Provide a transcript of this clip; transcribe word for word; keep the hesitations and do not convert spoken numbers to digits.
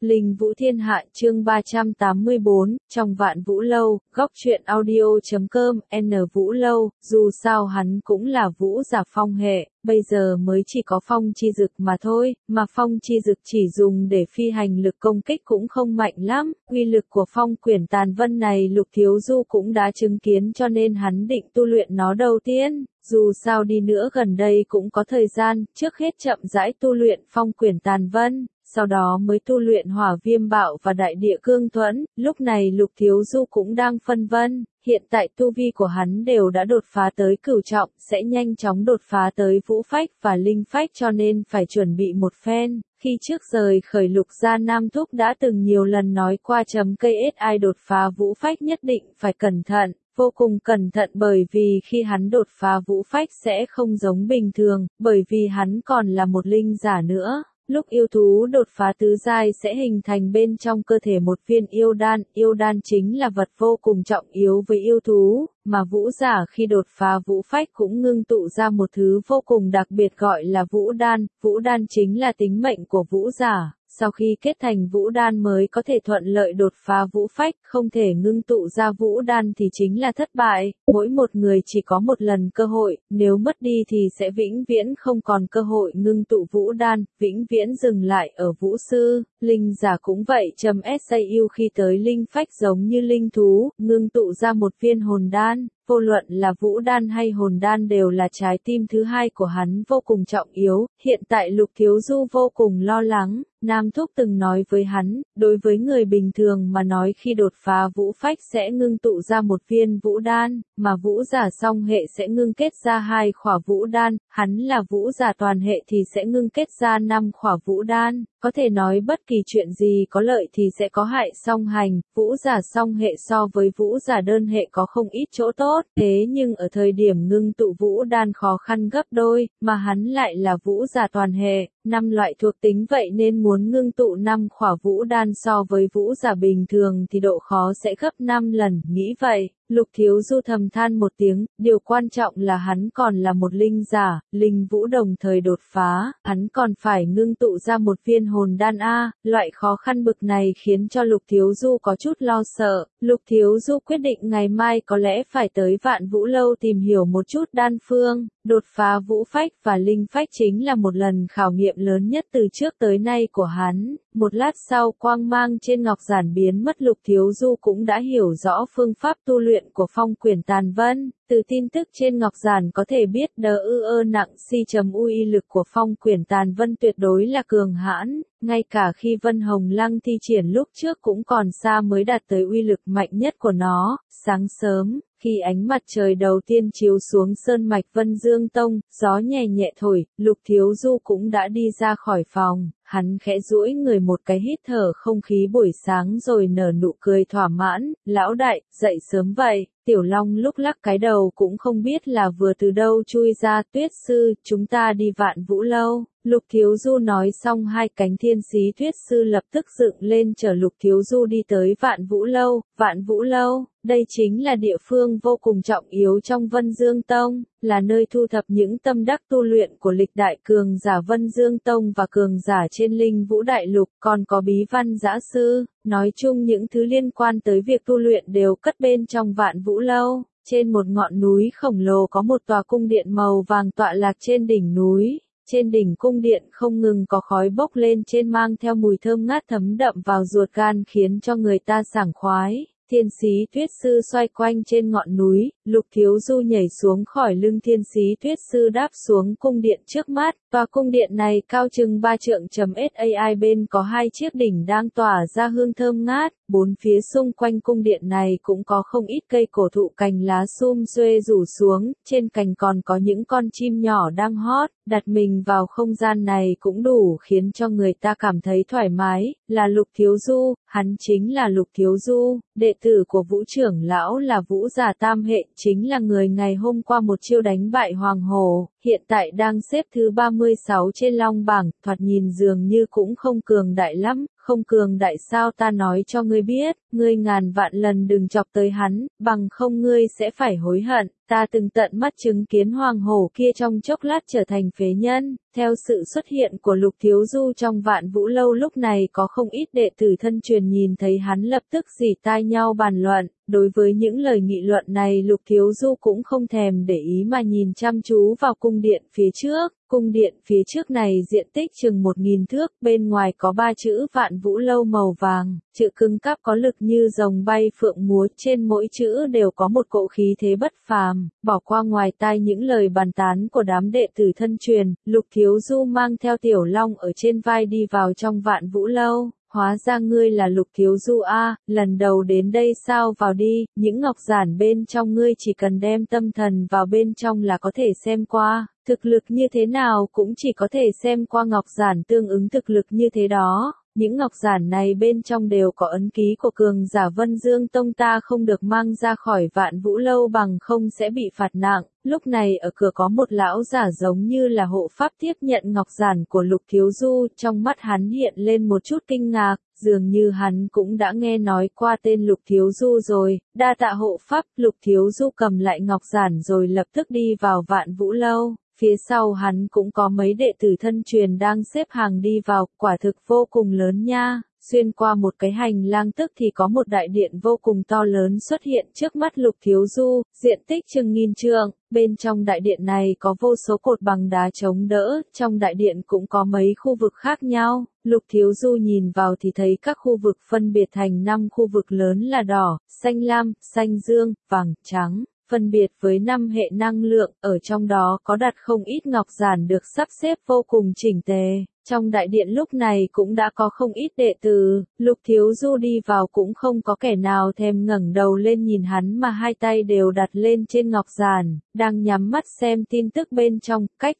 Linh Vũ Thiên Hạ chương ba trăm tám mươi tư, trong Vạn Vũ Lâu, góc truyện audio.com, N Vũ Lâu, dù sao hắn cũng là vũ giả phong hệ, bây giờ mới chỉ có phong chi dực mà thôi, mà phong chi dực chỉ dùng để phi hành lực công kích cũng không mạnh lắm, uy lực của phong quyển tàn vân này Lục Thiếu Du cũng đã chứng kiến cho nên hắn định tu luyện nó đầu tiên. Dù sao đi nữa gần đây cũng có thời gian, trước hết chậm rãi tu luyện phong quyển tàn vân, sau đó mới tu luyện hỏa viêm bạo và đại địa cương thuẫn. Lúc này Lục Thiếu Du cũng đang phân vân, hiện tại tu vi của hắn đều đã đột phá tới cửu trọng, sẽ nhanh chóng đột phá tới vũ phách và linh phách cho nên phải chuẩn bị một phen. Khi trước rời khởi Lục gia Nam Thúc đã từng nhiều lần nói qua chấm cây ét ai đột phá vũ phách nhất định phải cẩn thận. Vô cùng cẩn thận bởi vì khi hắn đột phá vũ phách sẽ không giống bình thường, bởi vì hắn còn là một linh giả nữa. Lúc yêu thú đột phá tứ giai sẽ hình thành bên trong cơ thể một viên yêu đan, yêu đan chính là vật vô cùng trọng yếu với yêu thú, mà vũ giả khi đột phá vũ phách cũng ngưng tụ ra một thứ vô cùng đặc biệt gọi là vũ đan, vũ đan chính là tính mệnh của vũ giả. Sau khi kết thành vũ đan mới có thể thuận lợi đột phá vũ phách, không thể ngưng tụ ra vũ đan thì chính là thất bại. Mỗi một người chỉ có một lần cơ hội, nếu mất đi thì sẽ vĩnh viễn không còn cơ hội ngưng tụ vũ đan, vĩnh viễn dừng lại ở vũ sư. Linh giả cũng vậy, chấm sau khi tới linh phách giống như linh thú, ngưng tụ ra một viên hồn đan. Vô luận là vũ đan hay hồn đan đều là trái tim thứ hai của hắn vô cùng trọng yếu, hiện tại Lục Thiếu Du vô cùng lo lắng. Nam Thúc từng nói với hắn, đối với người bình thường mà nói khi đột phá vũ phách sẽ ngưng tụ ra một viên vũ đan, mà vũ giả song hệ sẽ ngưng kết ra hai khỏa vũ đan, hắn là vũ giả toàn hệ thì sẽ ngưng kết ra năm khỏa vũ đan. Có thể nói bất kỳ chuyện gì có lợi thì sẽ có hại song hành, vũ giả song hệ so với vũ giả đơn hệ có không ít chỗ tốt, thế nhưng ở thời điểm ngưng tụ vũ đan khó khăn gấp đôi, mà hắn lại là vũ giả toàn hệ, năm loại thuộc tính vậy nên muốn ngưng tụ năm khỏa vũ đan so với vũ giả bình thường thì độ khó sẽ gấp năm lần, nghĩ vậy. Lục Thiếu Du thầm than một tiếng, điều quan trọng là hắn còn là một linh giả, linh vũ đồng thời đột phá, hắn còn phải ngưng tụ ra một viên hồn đan a, loại khó khăn bực này khiến cho Lục Thiếu Du có chút lo sợ. Lục Thiếu Du quyết định ngày mai có lẽ phải tới Vạn Vũ Lâu tìm hiểu một chút đan phương, đột phá vũ phách và linh phách chính là một lần khảo nghiệm lớn nhất từ trước tới nay của hắn. Một lát sau quang mang trên ngọc giản biến mất, Lục Thiếu Du cũng đã hiểu rõ phương pháp tu luyện của phong quyển tàn vân. Từ tin tức trên ngọc giản có thể biết đờ ư ơ nặng si chấm u y lực của phong quyển tàn vân tuyệt đối là cường hãn, ngay cả khi Vân Hồng Lăng thi triển lúc trước cũng còn xa mới đạt tới uy lực mạnh nhất của nó. Sáng sớm, khi ánh mặt trời đầu tiên chiếu xuống sơn mạch Vân Dương Tông, gió nhẹ nhẹ thổi, Lục Thiếu Du cũng đã đi ra khỏi phòng, hắn khẽ duỗi người một cái hít thở không khí buổi sáng rồi nở nụ cười thỏa mãn, lão đại, dậy sớm vậy. Tiểu Long lúc lắc cái đầu cũng không biết là vừa từ đâu chui ra, Tuyết sư, chúng ta đi Vạn Vũ Lâu. Lục Thiếu Du nói xong hai cánh thiên sĩ Tuyết sư lập tức dựng lên chở Lục Thiếu Du đi tới Vạn Vũ Lâu. Vạn Vũ Lâu, đây chính là địa phương vô cùng trọng yếu trong Vân Dương Tông, là nơi thu thập những tâm đắc tu luyện của lịch đại cường giả Vân Dương Tông và cường giả trên Linh Vũ Đại Lục, còn có bí văn giã sư, nói chung những thứ liên quan tới việc tu luyện đều cất bên trong Vạn Vũ Lâu. Trên một ngọn núi khổng lồ có một tòa cung điện màu vàng tọa lạc trên đỉnh núi. Trên đỉnh cung điện không ngừng có khói bốc lên trên mang theo mùi thơm ngát thấm đậm vào ruột gan khiến cho người ta sảng khoái. Thiên sĩ Tuyết sư xoay quanh trên ngọn núi, Lục Thiếu Du nhảy xuống khỏi lưng thiên sĩ Tuyết sư đáp xuống cung điện trước mắt. Tòa cung điện này cao chừng ba trượng chấm sai bên có hai chiếc đỉnh đang tỏa ra hương thơm ngát. Bốn phía xung quanh cung điện này cũng có không ít cây cổ thụ cành lá sum xuê rủ xuống, trên cành còn có những con chim nhỏ đang hót, đặt mình vào không gian này cũng đủ khiến cho người ta cảm thấy thoải mái, là Lục Thiếu Du, hắn chính là Lục Thiếu Du, đệ tử của Vũ trưởng lão là Vũ giả tam hệ, chính là người ngày hôm qua một chiêu đánh bại Hoàng Hổ, hiện tại đang xếp thứ ba mươi sáu trên Long bảng, thoạt nhìn dường như cũng không cường đại lắm, không cường đại sao ta nói cho ngươi biết, ngươi ngàn vạn lần đừng chọc tới hắn, bằng không ngươi sẽ phải hối hận. Ta từng tận mắt chứng kiến hoàng hổ kia trong chốc lát trở thành phế nhân. Theo sự xuất hiện của Lục Thiếu Du trong Vạn Vũ Lâu lúc này có không ít đệ tử thân truyền nhìn thấy hắn lập tức rỉ tai nhau bàn luận. Đối với những lời nghị luận này Lục Thiếu Du cũng không thèm để ý mà nhìn chăm chú vào cung điện phía trước. Cung điện phía trước này diện tích chừng một nghìn thước, bên ngoài có ba chữ Vạn Vũ Lâu màu vàng, chữ cứng cáp có lực như rồng bay phượng múa, trên mỗi chữ đều có một cỗ khí thế bất phàm. Bỏ qua ngoài tai những lời bàn tán của đám đệ tử thân truyền, Lục Thiếu Du mang theo Tiểu Long ở trên vai đi vào trong Vạn Vũ Lâu. Hóa ra ngươi là Lục Thiếu Du a, lần đầu đến đây sao, vào đi, những ngọc giản bên trong ngươi chỉ cần đem tâm thần vào bên trong là có thể xem qua, thực lực như thế nào cũng chỉ có thể xem qua ngọc giản tương ứng thực lực như thế đó. Những ngọc giản này bên trong đều có ấn ký của cường giả Vân Dương Tông, ta không được mang ra khỏi Vạn Vũ Lâu bằng không sẽ bị phạt nặng. Lúc này ở cửa có một lão giả giống như là hộ pháp tiếp nhận ngọc giản của Lục Thiếu Du, trong mắt hắn hiện lên một chút kinh ngạc, dường như hắn cũng đã nghe nói qua tên Lục Thiếu Du rồi. Đa tạ hộ pháp. Lục Thiếu Du cầm lại ngọc giản rồi lập tức đi vào Vạn Vũ Lâu. Phía sau hắn cũng có mấy đệ tử thân truyền đang xếp hàng đi vào, quả thực vô cùng lớn nha. Xuyên qua một cái hành lang tức thì có một đại điện vô cùng to lớn xuất hiện trước mắt Lục Thiếu Du, diện tích chừng nghìn trượng. Bên trong đại điện này có vô số cột bằng đá chống đỡ, trong đại điện cũng có mấy khu vực khác nhau. Lục Thiếu Du nhìn vào thì thấy các khu vực phân biệt thành năm khu vực lớn là đỏ, xanh lam, xanh dương, vàng, trắng. Phân biệt với năm hệ năng lượng, ở trong đó có đặt không ít ngọc giản được sắp xếp vô cùng chỉnh tề. Trong đại điện lúc này cũng đã có không ít đệ tử, Lục Thiếu Du đi vào cũng không có kẻ nào thèm ngẩng đầu lên nhìn hắn mà hai tay đều đặt lên trên ngọc giản, đang nhắm mắt xem tin tức bên trong. Cách